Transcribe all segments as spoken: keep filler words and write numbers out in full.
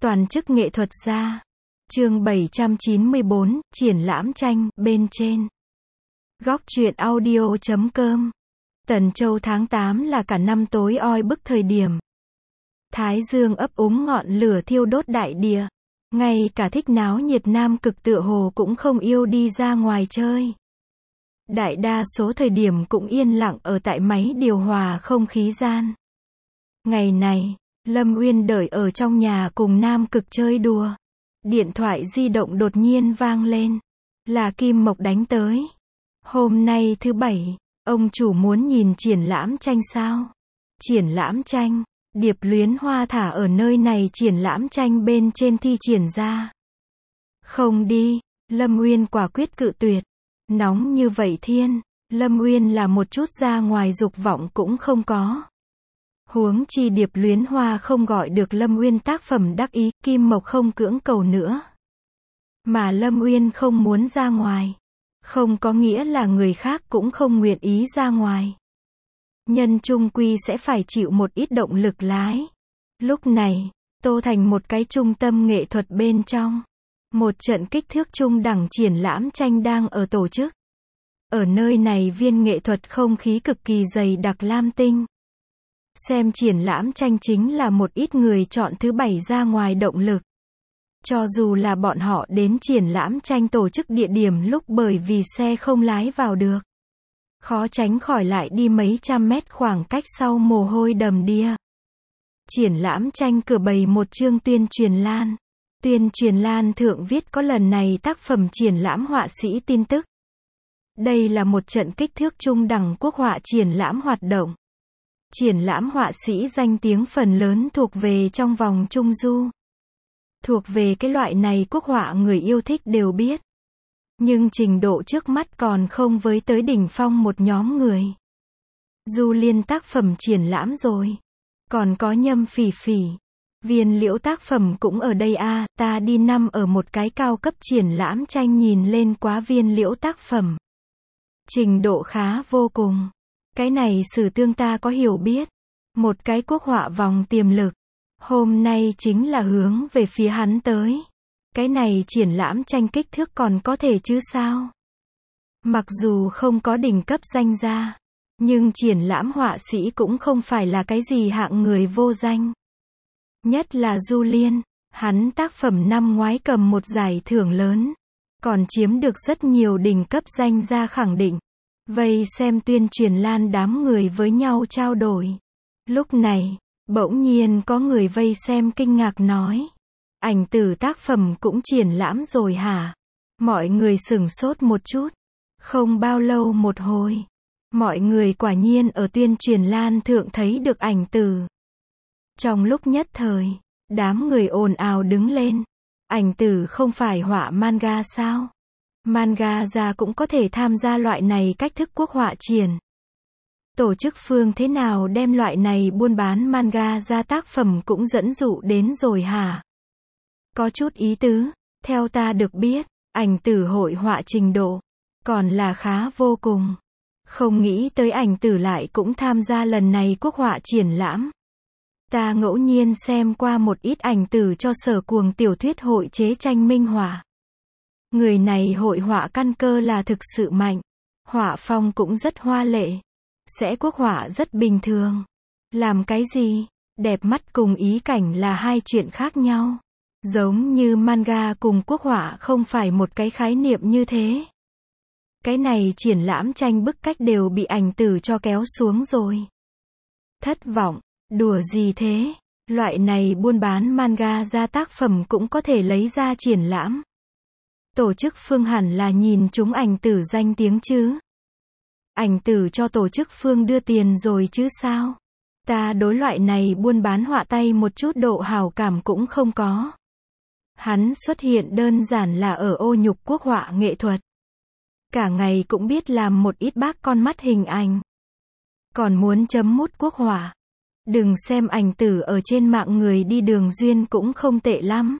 Toàn chức nghệ thuật gia. Chương bảy trăm chín mươi bốn, triển lãm tranh, bên trên. Góc truyện audio chấm com. Tần Châu tháng tám là cả năm tối oi bức thời điểm. Thái dương ấp úng ngọn lửa thiêu đốt đại địa. Ngay cả thích náo nhiệt nam cực tựa hồ cũng không yêu đi ra ngoài chơi. Đại đa số thời điểm cũng yên lặng ở tại máy điều hòa không khí gian. Ngày này, Lâm Uyên đợi ở trong nhà cùng nam cực chơi đùa. Điện thoại di động đột nhiên vang lên. Là Kim Mộc đánh tới. Hôm nay thứ bảy, ông chủ muốn nhìn triển lãm tranh sao? Triển lãm tranh, Điệp Luyến Hoa thả ở nơi này triển lãm tranh bên trên thi triển ra. Không đi, Lâm Uyên quả quyết cự tuyệt. Nóng như vậy thiên, Lâm Uyên là một chút ra ngoài dục vọng cũng không có. Huống chi Điệp Luyến Hoa không gọi được Lâm Uyên tác phẩm đắc ý, Kim Mộc không cưỡng cầu nữa. Mà Lâm Uyên không muốn ra ngoài, không có nghĩa là người khác cũng không nguyện ý ra ngoài. Nhân chung quy sẽ phải chịu một ít động lực lái. Lúc này, Tô Thành một cái trung tâm nghệ thuật bên trong. Một trận kích thước trung đẳng triển lãm tranh đang ở tổ chức. Ở nơi này viên nghệ thuật không khí cực kỳ dày đặc lam tinh. Xem triển lãm tranh chính là một ít người chọn thứ bảy ra ngoài động lực. Cho dù là bọn họ đến triển lãm tranh tổ chức địa điểm lúc bởi vì xe không lái vào được. Khó tránh khỏi lại đi mấy trăm mét khoảng cách sau mồ hôi đầm đìa. Triển lãm tranh cửa bày một chương tuyên truyền lan. Tuyên truyền lan thượng viết có lần này tác phẩm triển lãm họa sĩ tin tức. Đây là một trận kích thước trung đẳng quốc họa triển lãm hoạt động. Triển lãm họa sĩ danh tiếng phần lớn thuộc về trong vòng Trung Du. Thuộc về cái loại này quốc họa người yêu thích đều biết. Nhưng trình độ trước mắt còn không với tới đỉnh phong một nhóm người. Du Liên tác phẩm triển lãm rồi. Còn có Nhâm Phỉ Phỉ. Viên Liễu tác phẩm cũng ở đây a à, ta đi năm ở một cái cao cấp triển lãm tranh nhìn lên quá Viên Liễu tác phẩm. Trình độ khá vô cùng. Cái này sử tương ta có hiểu biết. Một cái quốc họa vòng tiềm lực. Hôm nay chính là hướng về phía hắn tới. Cái này triển lãm tranh kích thước còn có thể chứ sao? Mặc dù không có đỉnh cấp danh gia. Nhưng triển lãm họa sĩ cũng không phải là cái gì hạng người vô danh. Nhất là Du Liên. Hắn tác phẩm năm ngoái cầm một giải thưởng lớn. Còn chiếm được rất nhiều đỉnh cấp danh gia khẳng định. Vây xem tuyên truyền lan đám người với nhau trao đổi. Lúc này, bỗng nhiên có người vây xem kinh ngạc nói. Ảnh tử tác phẩm cũng triển lãm rồi hả? Mọi người sửng sốt một chút. Không bao lâu một hồi. Mọi người quả nhiên ở tuyên truyền lan thượng thấy được ảnh tử. Trong lúc nhất thời, đám người ồn ào đứng lên. Ảnh tử không phải họa manga sao? Manga ra cũng có thể tham gia loại này cách thức quốc họa triển. Tổ chức phương thế nào đem loại này buôn bán manga ra tác phẩm cũng dẫn dụ đến rồi hả? Có chút ý tứ, theo ta được biết, ảnh tử hội họa trình độ, còn là khá vô cùng. Không nghĩ tới ảnh tử lại cũng tham gia lần này quốc họa triển lãm. Ta ngẫu nhiên xem qua một ít ảnh tử cho Sở Cuồng tiểu thuyết hội chế tranh minh họa. Người này hội họa căn cơ là thực sự mạnh. Họa phong cũng rất hoa lệ. Sẽ quốc họa rất bình thường. Làm cái gì? Đẹp mắt cùng ý cảnh là hai chuyện khác nhau. Giống như manga cùng quốc họa không phải một cái khái niệm như thế. Cái này triển lãm tranh bức cách đều bị ảnh tử cho kéo xuống rồi. Thất vọng, đùa gì thế? Loại này buôn bán manga ra tác phẩm cũng có thể lấy ra triển lãm. Tổ chức phương hẳn là nhìn chúng ảnh tử danh tiếng chứ. Ảnh tử cho tổ chức phương đưa tiền rồi chứ sao? Ta đối loại này buôn bán họa tay một chút độ hảo cảm cũng không có. Hắn xuất hiện đơn giản là ở ô nhục quốc họa nghệ thuật. Cả ngày cũng biết làm một ít bác con mắt hình ảnh. Còn muốn chấm mút quốc họa. Đừng xem ảnh tử ở trên mạng người đi đường duyên cũng không tệ lắm.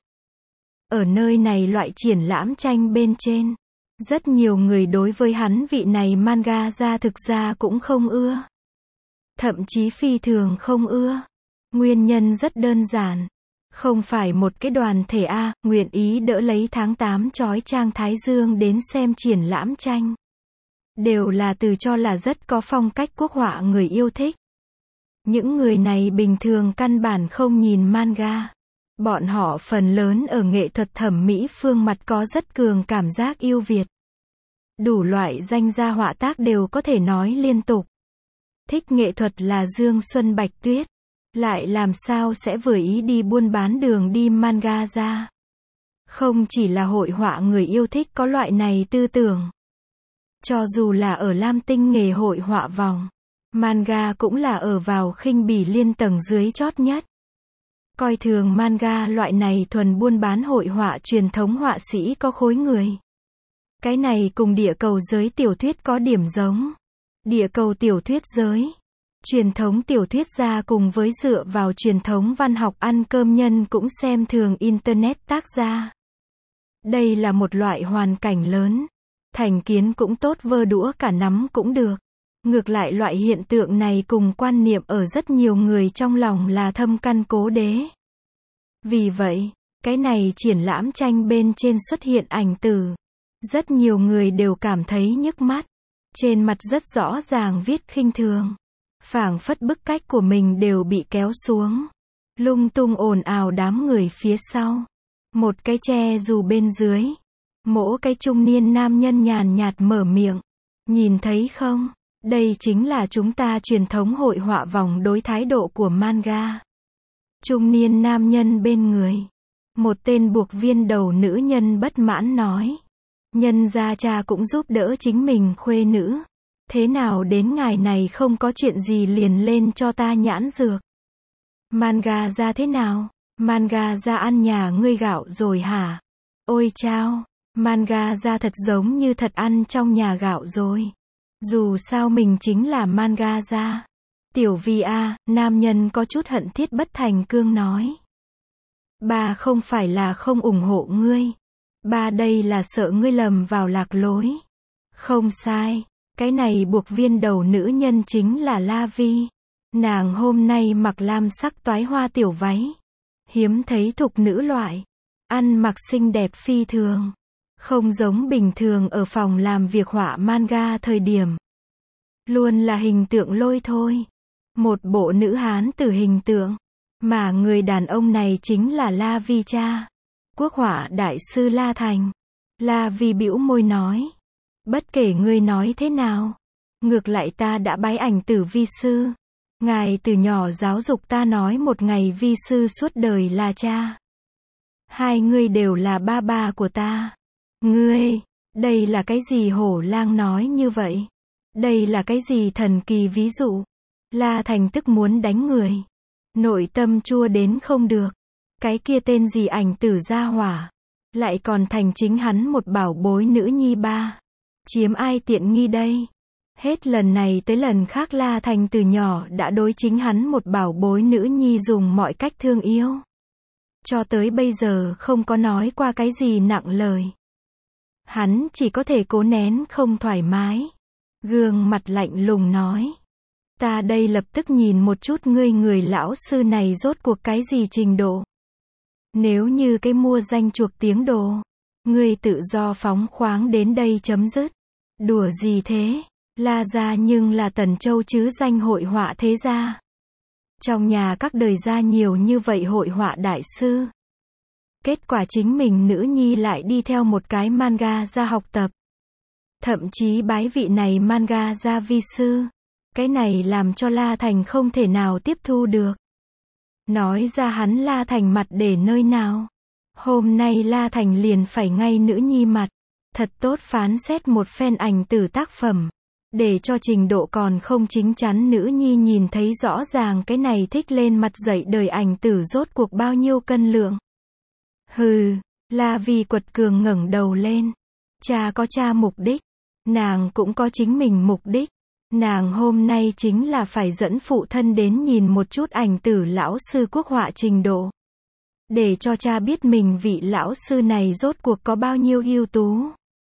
Ở nơi này loại triển lãm tranh bên trên. Rất nhiều người đối với hắn vị này manga ra thực ra cũng không ưa. Thậm chí phi thường không ưa. Nguyên nhân rất đơn giản. Không phải một cái đoàn thể A, nguyện ý đỡ lấy tháng tám chói chang thái dương đến xem triển lãm tranh. Đều là từ cho là rất có phong cách quốc họa người yêu thích. Những người này bình thường căn bản không nhìn manga. Bọn họ phần lớn ở nghệ thuật thẩm mỹ phương mặt có rất cường cảm giác yêu Việt. Đủ loại danh gia họa tác đều có thể nói liên tục. Thích nghệ thuật là Dương Xuân Bạch Tuyết. Lại làm sao sẽ vừa ý đi buôn bán đường đi manga ra. Không chỉ là hội họa người yêu thích có loại này tư tưởng. Cho dù là ở Lam Tinh nghề hội họa vòng, manga cũng là ở vào khinh bỉ liên tầng dưới chót nhất. Coi thường manga loại này thuần buôn bán hội họa truyền thống họa sĩ có khối người. Cái này cùng địa cầu giới tiểu thuyết có điểm giống. Địa cầu tiểu thuyết giới, truyền thống tiểu thuyết gia cùng với dựa vào truyền thống văn học ăn cơm nhân cũng xem thường internet tác gia. Đây là một loại hoàn cảnh lớn. Thành kiến cũng tốt, vơ đũa cả nắm cũng được. Ngược lại loại hiện tượng này cùng quan niệm ở rất nhiều người trong lòng là thâm căn cố đế. Vì vậy, cái này triển lãm tranh bên trên xuất hiện ảnh từ. Rất nhiều người đều cảm thấy nhức mắt. Trên mặt rất rõ ràng viết khinh thường. Phảng phất bức cách của mình đều bị kéo xuống. Lung tung ồn ào đám người phía sau. Một cái che dù bên dưới. Mỗi cái trung niên nam nhân nhàn nhạt mở miệng. Nhìn thấy không? Đây chính là chúng ta truyền thống hội họa vòng đối thái độ của manga. Trung niên nam nhân bên người. Một tên buộc viên đầu nữ nhân bất mãn nói. Nhân gia cha cũng giúp đỡ chính mình khuê nữ. Thế nào đến ngày này không có chuyện gì liền lên cho ta nhãn dược. Manga ra thế nào? Manga ra ăn nhà ngươi gạo rồi hả? Ôi chao, manga ra thật giống như thật ăn trong nhà gạo rồi. Dù sao mình chính là manga ra. Tiểu Vi a, nam nhân có chút hận thiết bất thành cương nói. Bà không phải là không ủng hộ ngươi. Bà đây là sợ ngươi lầm vào lạc lối. Không sai. Cái này buộc viên đầu nữ nhân chính là La Vi. Nàng hôm nay mặc lam sắc toái hoa tiểu váy. Hiếm thấy thục nữ loại. Ăn mặc xinh đẹp phi thường. Không giống bình thường ở phòng làm việc họa manga thời điểm. Luôn là hình tượng lôi thôi. Một bộ nữ hán tử hình tượng. Mà người đàn ông này chính là La Vi cha. Quốc họa đại sư La Thành. La Vi bĩu môi nói. Bất kể ngươi nói thế nào. Ngược lại ta đã bái ảnh tử vi sư. Ngài từ nhỏ giáo dục ta nói một ngày vi sư suốt đời là cha. Hai ngươi đều là ba ba của ta. Ngươi, đây là cái gì hổ lang nói như vậy? Đây là cái gì thần kỳ ví dụ? La Thành tức muốn đánh người. Nội tâm chua đến không được. Cái kia tên gì ảnh tử gia hỏa. Lại còn thành chính hắn một bảo bối nữ nhi ba. Chiếm ai tiện nghi đây? Hết lần này tới lần khác La Thành từ nhỏ đã đối chính hắn một bảo bối nữ nhi dùng mọi cách thương yêu. Cho tới bây giờ không có nói qua cái gì nặng lời. Hắn chỉ có thể cố nén không thoải mái. Gương mặt lạnh lùng nói. Ta đây lập tức nhìn một chút ngươi người lão sư này rốt cuộc cái gì trình độ. Nếu như cái mua danh chuộc tiếng đồ. Ngươi tự do phóng khoáng đến đây chấm dứt. Đùa gì thế? La gia nhưng là Tần Châu chứ danh hội họa thế gia. Trong nhà các đời gia nhiều như vậy hội họa đại sư. Kết quả chính mình nữ nhi lại đi theo một cái manga ra học tập. Thậm chí bái vị này manga ra vi sư. Cái này làm cho La Thành không thể nào tiếp thu được. Nói ra hắn La Thành mặt để nơi nào. Hôm nay La Thành liền phải ngay nữ nhi mặt. Thật tốt phán xét một phen ảnh tử tác phẩm. Để cho trình độ còn không chính chắn nữ nhi nhìn thấy rõ ràng cái này thích lên mặt dậy đời ảnh tử rốt cuộc bao nhiêu cân lượng. Hừ, La Vi quật cường ngẩng đầu lên. Cha có cha mục đích. Nàng cũng có chính mình mục đích. Nàng hôm nay chính là phải dẫn phụ thân đến nhìn một chút ảnh tử lão sư quốc họa trình độ. Để cho cha biết mình vị lão sư này rốt cuộc có bao nhiêu ưu tú.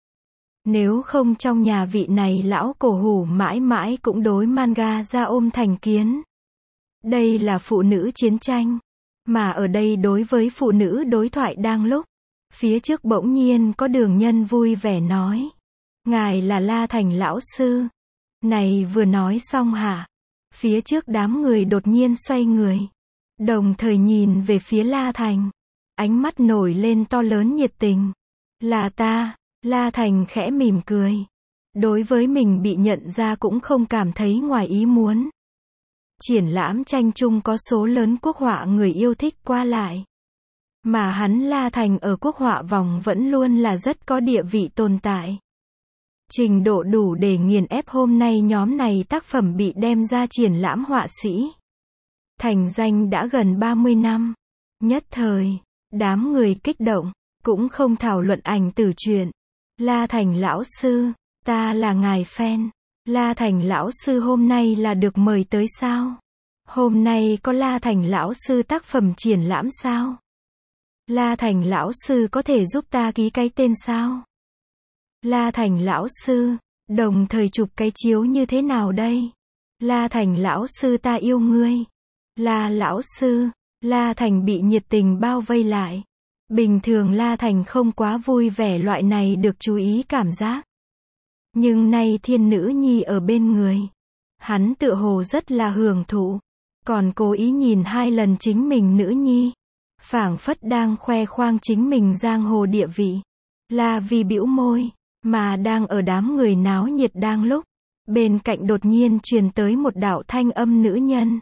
Nếu không trong nhà vị này lão cổ hủ mãi mãi cũng đối manga ra ôm thành kiến. Đây là phụ nữ chiến tranh. Mà ở đây đối với phụ nữ đối thoại đang lúc, phía trước bỗng nhiên có đường nhân vui vẻ nói. Ngài là La Thành lão sư. Này vừa nói xong hả? Phía trước đám người đột nhiên xoay người. Đồng thời nhìn về phía La Thành. Ánh mắt nổi lên to lớn nhiệt tình. Là ta, La Thành khẽ mỉm cười. Đối với mình bị nhận ra cũng không cảm thấy ngoài ý muốn. Triển lãm tranh chung có số lớn quốc họa người yêu thích qua lại. Mà hắn La Thành ở quốc họa vòng vẫn luôn là rất có địa vị tồn tại. Trình độ đủ để nghiền ép hôm nay nhóm này tác phẩm bị đem ra triển lãm họa sĩ. Thành danh đã gần ba mươi năm. Nhất thời, đám người kích động, cũng không thảo luận ảnh từ chuyện. La Thành lão sư, ta là ngài fan. La Thành lão sư hôm nay là được mời tới sao? Hôm nay có La Thành lão sư tác phẩm triển lãm sao? La Thành lão sư có thể giúp ta ký cái tên sao? La Thành lão sư, đồng thời chụp cái chiếu như thế nào đây? La Thành lão sư ta yêu ngươi. La lão sư, La Thành bị nhiệt tình bao vây lại. Bình thường La Thành không quá vui vẻ loại này được chú ý cảm giác. Nhưng nay thiên nữ nhi ở bên người. Hắn tựa hồ rất là hưởng thụ. Còn cố ý nhìn hai lần chính mình nữ nhi. Phảng phất đang khoe khoang chính mình giang hồ địa vị. La Vi bĩu môi. Mà đang ở đám người náo nhiệt đang lúc. Bên cạnh đột nhiên truyền tới một đạo thanh âm nữ nhân.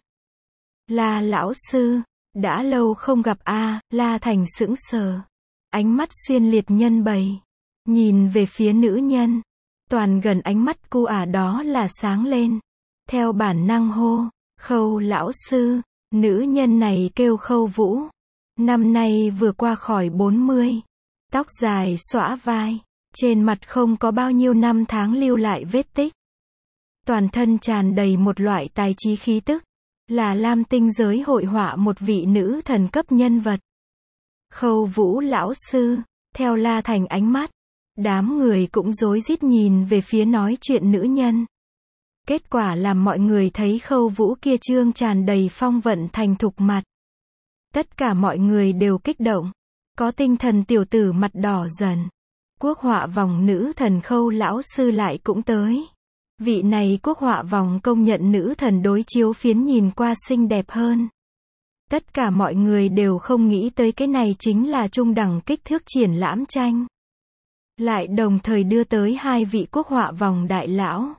La lão sư. Đã lâu không gặp a. À, La Thành sững sờ. Ánh mắt xuyên liệt nhân bày. Nhìn về phía nữ nhân. Toàn gần ánh mắt cu ả đó là sáng lên. Theo bản năng hô. Khâu lão sư. Nữ nhân này kêu Khâu Vũ. Năm nay vừa qua khỏi bốn mươi. Tóc dài xõa vai. Trên mặt không có bao nhiêu năm tháng lưu lại vết tích. Toàn thân tràn đầy một loại tài trí khí tức. Là lam tinh giới hội họa một vị nữ thần cấp nhân vật. Khâu Vũ lão sư. Theo La Thành ánh mắt. Đám người cũng rối rít nhìn về phía nói chuyện nữ nhân. Kết quả làm mọi người thấy Khâu Vũ kia trương tràn đầy phong vận thành thục mặt. Tất cả mọi người đều kích động. Có tinh thần tiểu tử mặt đỏ dần. Quốc họa vòng nữ thần Khâu lão sư lại cũng tới. Vị này quốc họa vòng công nhận nữ thần đối chiếu phiến nhìn qua xinh đẹp hơn. Tất cả mọi người đều không nghĩ tới cái này chính là trung đẳng kích thước triển lãm tranh. Lại đồng thời đưa tới hai vị quốc họa vòng đại lão.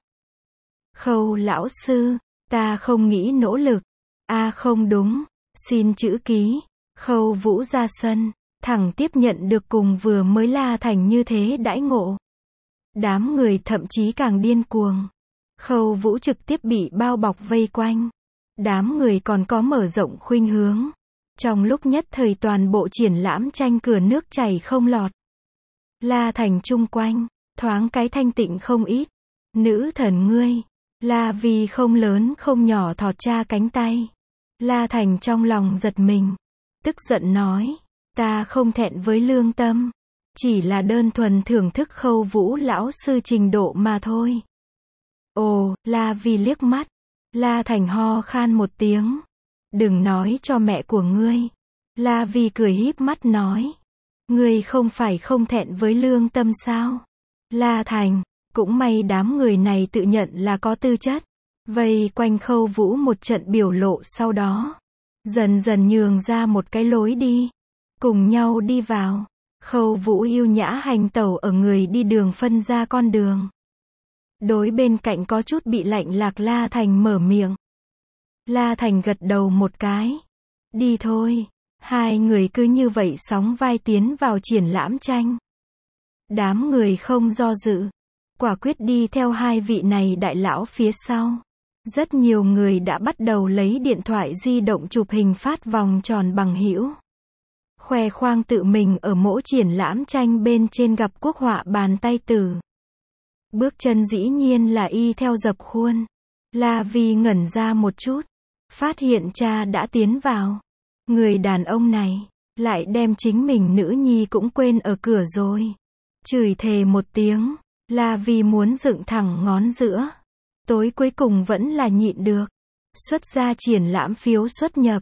Khâu lão sư, ta không nghĩ nỗ lực. A à không đúng, xin chữ ký. Khâu Vũ ra sân, thẳng tiếp nhận được cùng vừa mới La Thành như thế đãi ngộ. Đám người thậm chí càng điên cuồng. Khâu Vũ trực tiếp bị bao bọc vây quanh. Đám người còn có mở rộng khuynh hướng. Trong lúc nhất thời toàn bộ triển lãm tranh cửa nước chảy không lọt. La Thành chung quanh, thoáng cái thanh tịnh không ít. Nữ thần ngươi. La Vi không lớn không nhỏ thọt cha cánh tay. La Thành trong lòng giật mình. Tức giận nói. Ta không thẹn với lương tâm. Chỉ là đơn thuần thưởng thức Khâu Vũ lão sư trình độ mà thôi. Ồ, La Vi liếc mắt. La Thành ho khan một tiếng. Đừng nói cho mẹ của ngươi. La Vi cười híp mắt nói. Ngươi không phải không thẹn với lương tâm sao? La Thành, cũng may đám người này tự nhận là có tư chất. Vây quanh Khâu Vũ một trận biểu lộ sau đó. Dần dần nhường ra một cái lối đi. Cùng nhau đi vào. Khâu Vũ yêu nhã hành tẩu ở người đi đường phân ra con đường. Đối bên cạnh có chút bị lạnh lạc La Thành mở miệng. La Thành gật đầu một cái. Đi thôi. Hai người cứ như vậy sóng vai tiến vào triển lãm tranh. Đám người không do dự. Quả quyết đi theo hai vị này đại lão phía sau. Rất nhiều người đã bắt đầu lấy điện thoại di động chụp hình phát vòng tròn bằng hữu. Khoe khoang tự mình ở mỗi triển lãm tranh bên trên gặp quốc họa bàn tay tử. Bước chân dĩ nhiên là y theo dập khuôn. La Vi ngẩn ra một chút. Phát hiện cha đã tiến vào. Người đàn ông này, lại đem chính mình nữ nhi cũng quên ở cửa rồi. Chửi thề một tiếng, La Vi muốn dựng thẳng ngón giữa. Tối cuối cùng vẫn là nhịn được. Xuất ra triển lãm phiếu xuất nhập.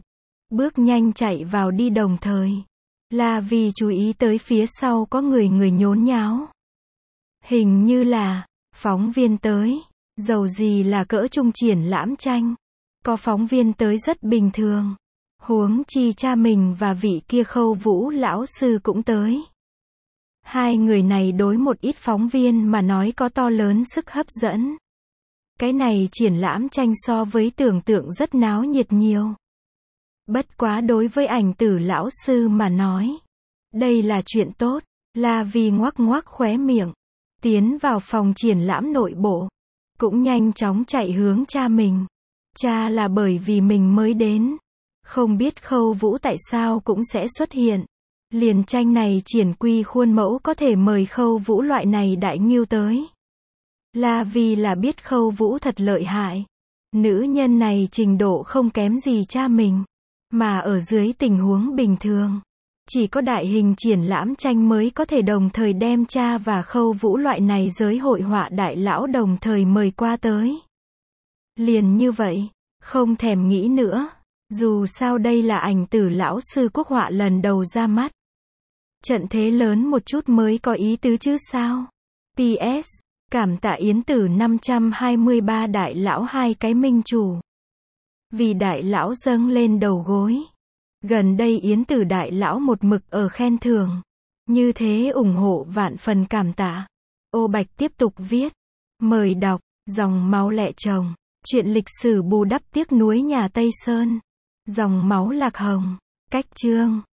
bước nhanh chạy vào đi đồng thời. La Vi chú ý tới phía sau có người người nhốn nháo. Hình như là phóng viên tới. Dầu gì là cỡ trung triển lãm tranh. Có phóng viên tới rất bình thường. Huống chi cha mình và vị kia Khâu Vũ lão sư cũng tới. Hai người này đối một ít phóng viên mà nói có to lớn sức hấp dẫn. Cái này triển lãm tranh so với tưởng tượng rất náo nhiệt nhiều. Bất quá đối với ảnh tử lão sư mà nói. Đây là chuyện tốt. La Vi ngoắc ngoắc khóe miệng. Tiến vào phòng triển lãm nội bộ. Cũng nhanh chóng chạy hướng cha mình. Cha là bởi vì mình mới đến. Không biết Khâu Vũ tại sao cũng sẽ xuất hiện. Liền tranh này triển quy khuôn mẫu có thể mời Khâu Vũ loại này đại ngưu tới. La Vi là biết Khâu Vũ thật lợi hại. Nữ nhân này trình độ không kém gì cha mình. Mà ở dưới tình huống bình thường. Chỉ có đại hình triển lãm tranh mới có thể đồng thời đem cha và Khâu Vũ loại này giới hội họa đại lão đồng thời mời qua tới. Liền như vậy, không thèm nghĩ nữa. Dù sao đây là ảnh tử lão sư quốc họa lần đầu ra mắt. Trận thế lớn một chút mới có ý tứ chứ sao. pê ét. Cảm tạ Yến Tử năm trăm hai mươi ba đại lão hai cái minh chủ. Vì đại lão dâng lên đầu gối. Gần đây Yến Tử đại lão một mực ở khen thưởng. Như thế ủng hộ vạn phần cảm tạ. Ô Bạch tiếp tục viết. Mời đọc, dòng máu lẹ chồng. Chuyện lịch sử bù đắp tiếc nuối nhà Tây Sơn. Dòng máu lạc hồng. Cách chương.